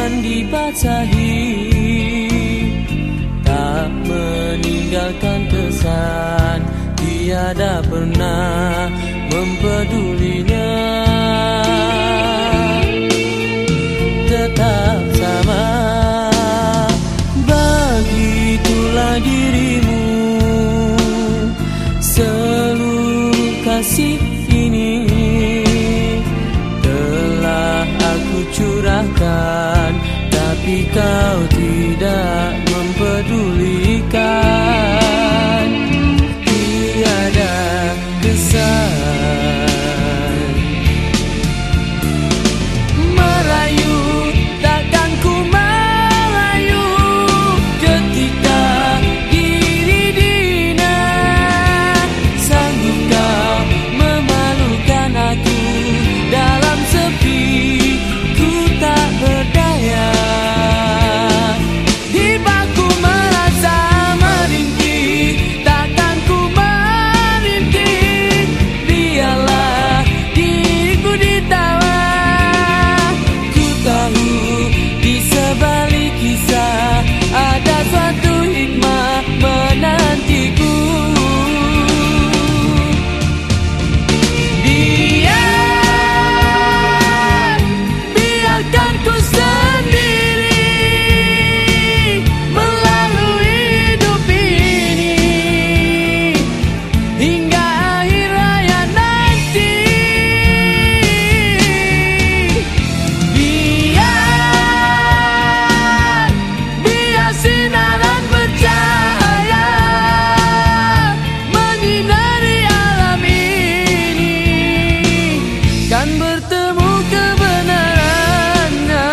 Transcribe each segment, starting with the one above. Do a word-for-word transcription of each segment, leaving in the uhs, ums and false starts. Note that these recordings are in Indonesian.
dedaunan dibasahi, tak meninggalkan kesan, tiada pernah mempedulinya. Tetap sama, begitulah dirimu. Seluruh kasih ini telah aku curahkan, tapi kau tidak mempedulikan. Tiada kesan merayu, takkan ku merayu ketika diri dina. Sanggup kau memalukan aku dalam sepi, ku tak berdaya. Di baku merasa merintih, takkan ku merintih. Biarlah diriku ditawa, ku tahu di sebalik kisah ada suatu hikmah menantiku. Biar, biarkan ku sendiri melalui hidup ini hingga akhir hayat nanti. Biar, biar sinaran bercahaya menyinari alam ini, kan bertemu kebenarannya.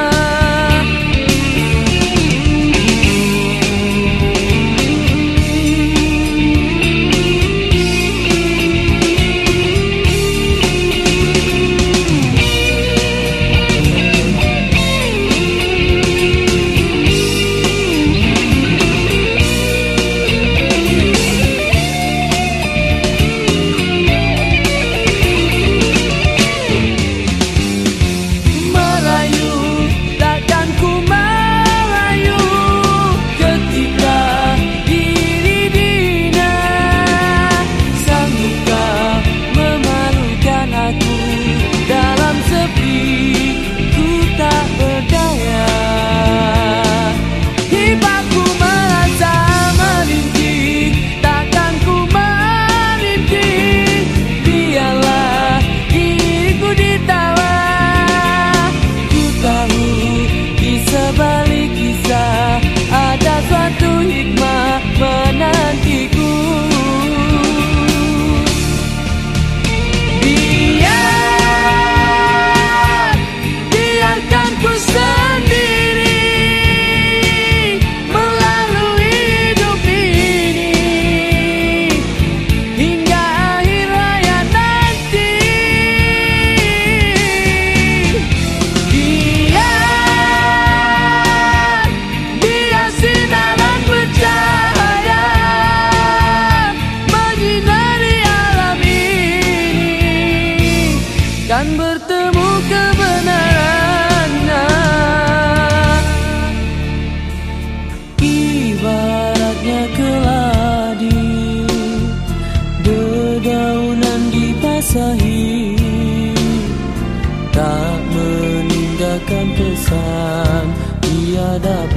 Merayu, takkan ku merayu ketika diri dina. Sanggup kau memalukan aku dalam sepi, ku tak berdaya. Hibaku merasa merintih, takkan ku merintih. Biarlah diriku ditawa, ku tahu di sebalik kisah ada suatu hikmah menantiku. Biar, biarkan ku sendiri melalui hidup ini hingga akhir hayat nanti. Biar, biar sinaran bercahaya menyinari alam ini, kan bertemu kebenarannya. Ibaratnya keladi, dedaunan dibasahi, tak meninggalkan kesan, tiada